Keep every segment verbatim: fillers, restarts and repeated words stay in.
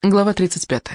Глава тридцать пятая.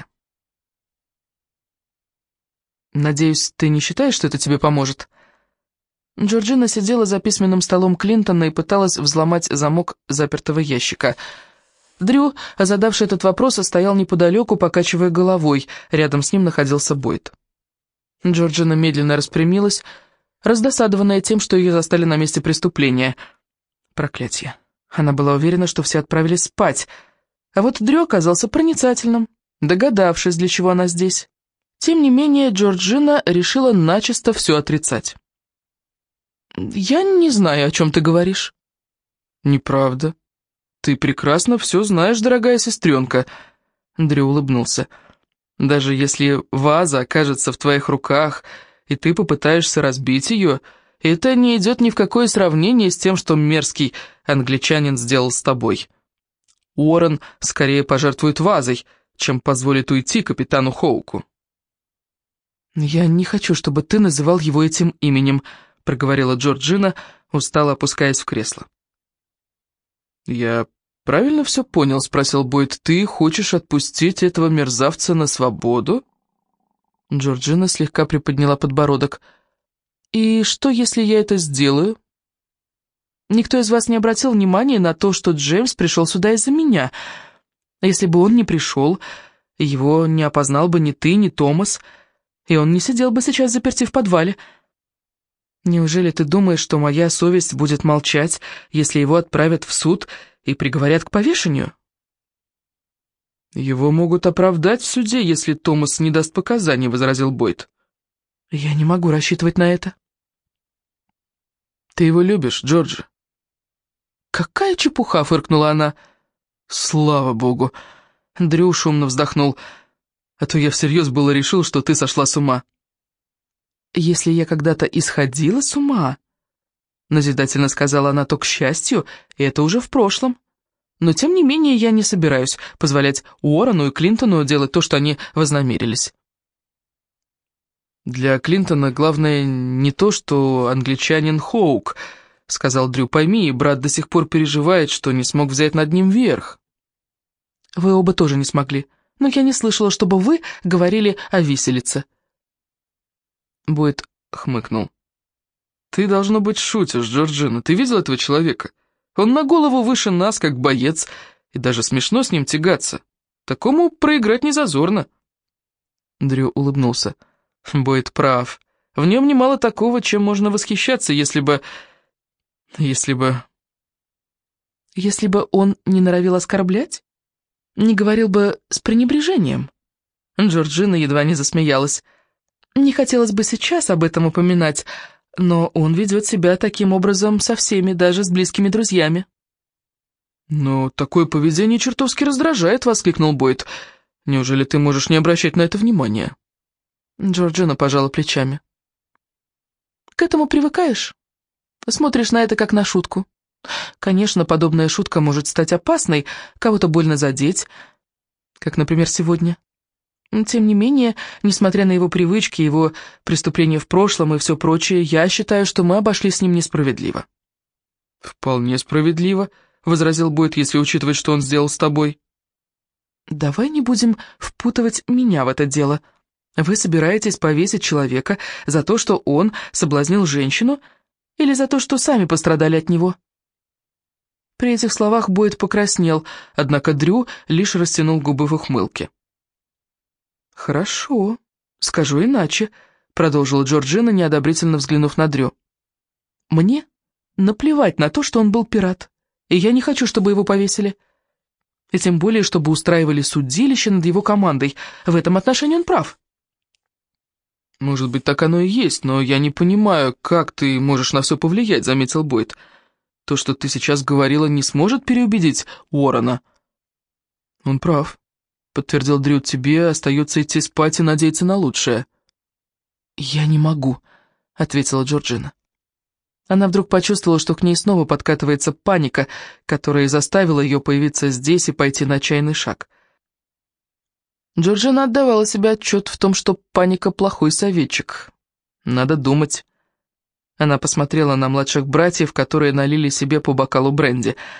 «Надеюсь, ты не считаешь, что это тебе поможет?» Джорджина сидела за письменным столом Клинтона и пыталась взломать замок запертого ящика. Дрю, задавший этот вопрос, стоял неподалеку, покачивая головой. Рядом с ним находился Бойд. Джорджина медленно распрямилась, раздосадованная тем, что ее застали на месте преступления. Проклятье. Она была уверена, что все отправились спать. А вот Дрю оказался проницательным, догадавшись, для чего она здесь. Тем не менее, Джорджина решила начисто все отрицать. «Я не знаю, о чем ты говоришь». «Неправда. Ты прекрасно все знаешь, дорогая сестренка», — Дрю улыбнулся. «Даже если ваза окажется в твоих руках, и ты попытаешься разбить ее, это не идет ни в какое сравнение с тем, что мерзкий англичанин сделал с тобой. Уоррен скорее пожертвует вазой, чем позволит уйти капитану Хоуку». «Я не хочу, чтобы ты называл его этим именем», — проговорила Джорджина, устало опускаясь в кресло. «Я правильно все понял?» — спросил Бойд. «Ты хочешь отпустить этого мерзавца на свободу?» Джорджина слегка приподняла подбородок. «И что, если я это сделаю? Никто из вас не обратил внимания на то, что Джеймс пришел сюда из-за меня. Если бы он не пришел, его не опознал бы ни ты, ни Томас, и он не сидел бы сейчас заперти в подвале. Неужели ты думаешь, что моя совесть будет молчать, если его отправят в суд и приговорят к повешению?» «Его могут оправдать в суде, если Томас не даст показаний», — возразил Бойд. «Я не могу рассчитывать на это». «Ты его любишь, Джорджи?» «Какая чепуха!» — фыркнула она. «Слава богу!» — Дрю шумно вздохнул. «А то я всерьез было решил, что ты сошла с ума». «Если я когда-то исходила с ума, — назидательно сказала она, — то, к счастью, это уже в прошлом. Но, тем не менее, я не собираюсь позволять Уоррену и Клинтону делать то, что они вознамерились». «Для Клинтона главное не то, что англичанин Хоук», — сказал Дрю. «Пойми, брат до сих пор переживает, что не смог взять над ним верх». «Вы оба тоже не смогли, но я не слышала, чтобы вы говорили о виселице». Бойд хмыкнул. «Ты, должно быть, шутишь, Джорджина. Ты видел этого человека? Он на голову выше нас, как боец, и даже смешно с ним тягаться. Такому проиграть не зазорно». Дрю улыбнулся. «Бойд прав. В нем немало такого, чем можно восхищаться, если бы... если бы...» «Если бы он не норовил оскорблять? Не говорил бы с пренебрежением?» Джорджина едва не засмеялась. «Не хотелось бы сейчас об этом упоминать, но он ведет себя таким образом со всеми, даже с близкими друзьями». «Но такое поведение чертовски раздражает», — воскликнул Бойд. «Неужели ты можешь не обращать на это внимания?» Джорджина пожала плечами. «К этому привыкаешь. Смотришь на это как на шутку. Конечно, подобная шутка может стать опасной, кого-то больно задеть, как, например, сегодня. Тем не менее, несмотря на его привычки, его преступления в прошлом и все прочее, я считаю, что мы обошлись с ним несправедливо». «Вполне справедливо», — возразил Бойд, «если учитывать, что он сделал с тобой». «Давай не будем впутывать меня в это дело. Вы собираетесь повесить человека за то, что он соблазнил женщину, или за то, что сами пострадали от него?» При этих словах Бойд покраснел, однако Дрю лишь растянул губы в ухмылке. «Хорошо, скажу иначе», — продолжила Джорджина, неодобрительно взглянув на Дрю. «Мне наплевать на то, что он был пират, и я не хочу, чтобы его повесили. И тем более, чтобы устраивали судилище над его командой. В этом отношении он прав». «Может быть, так оно и есть, но я не понимаю, как ты можешь на все повлиять», — заметил Бойд. «То, что ты сейчас говорила, не сможет переубедить Уоррена». «Он прав», — подтвердил Дрю. «Тебе остается идти спать и надеяться на лучшее». «Я не могу», — ответила Джорджина. Она вдруг почувствовала, что к ней снова подкатывается паника, которая заставила ее появиться здесь и пойти на отчаянный шаг. Джорджина отдавала себе отчет в том, что паника — плохой советчик. Надо думать. Она посмотрела на младших братьев, которые налили себе по бокалу бренди.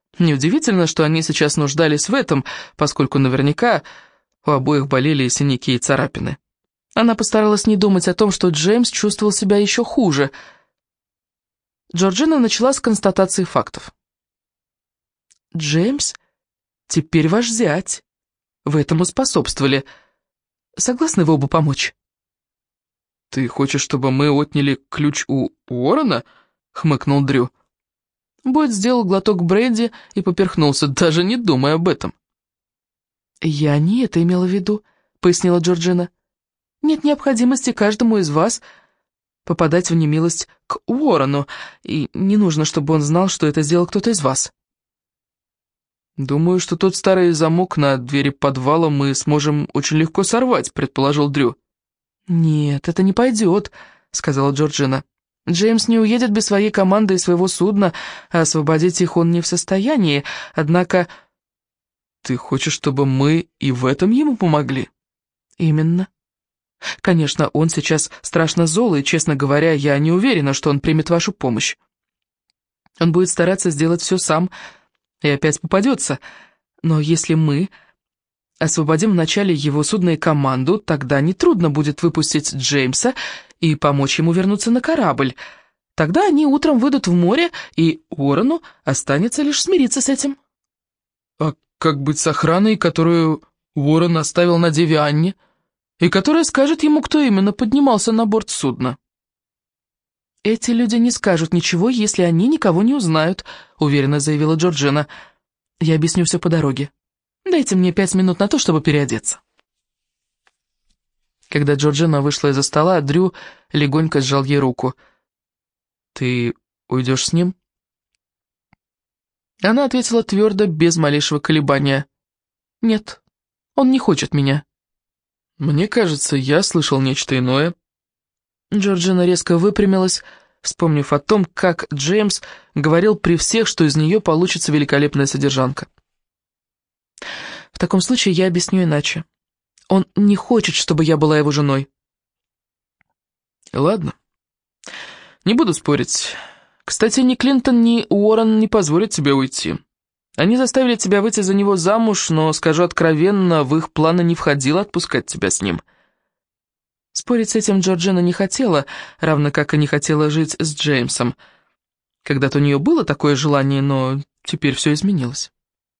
Неудивительно, что они сейчас нуждались в этом, поскольку наверняка у обоих болели синяки и царапины. Она постаралась не думать о том, что Джеймс чувствовал себя еще хуже. Джорджина начала с констатации фактов. «Джеймс теперь ваш зять. Вы этому способствовали. Согласны вы оба помочь?» «Ты хочешь, чтобы мы отняли ключ у Уоррена?» — хмыкнул Дрю. Бойд сделал глоток бренди и поперхнулся, даже не думая об этом. «Я не это имела в виду», — пояснила Джорджина. «Нет необходимости каждому из вас попадать в немилость к Уоррену, и не нужно, чтобы он знал, что это сделал кто-то из вас». «Думаю, что тот старый замок на двери подвала мы сможем очень легко сорвать», — предположил Дрю. «Нет, это не пойдет», — сказала Джорджина. «Джеймс не уедет без своей команды и своего судна, а освободить их он не в состоянии, однако...» «Ты хочешь, чтобы мы и в этом ему помогли?» «Именно. Конечно, он сейчас страшно зол, и, честно говоря, я не уверена, что он примет вашу помощь. Он будет стараться сделать все сам и опять попадется, но если мы освободим вначале его судно и команду, тогда нетрудно будет выпустить Джеймса и помочь ему вернуться на корабль. Тогда они утром выйдут в море, и Уоррену останется лишь смириться с этим». «А как быть с охраной, которую Уоррен оставил на Деве Анне, и которая скажет ему, кто именно поднимался на борт судна?» «Эти люди не скажут ничего, если они никого не узнают», — уверенно заявила Джорджина. «Я объясню все по дороге. Дайте мне пять минут на то, чтобы переодеться». Когда Джорджина вышла из-за стола, Дрю легонько сжал ей руку. «Ты уйдешь с ним?» Она ответила твердо, без малейшего колебания. «Нет, он не хочет меня». «Мне кажется, я слышал нечто иное». Джорджина резко выпрямилась, вспомнив о том, как Джеймс говорил при всех, что из нее получится великолепная содержанка. «В таком случае я объясню иначе. Он не хочет, чтобы я была его женой». «Ладно, не буду спорить. Кстати, ни Клинтон, ни Уоррен не позволят тебе уйти. Они заставили тебя выйти за него замуж, но, скажу откровенно, в их планы не входило отпускать тебя с ним». Спорить с этим Джорджина не хотела, равно как и не хотела жить с Джеймсом. Когда-то у нее было такое желание, но теперь все изменилось.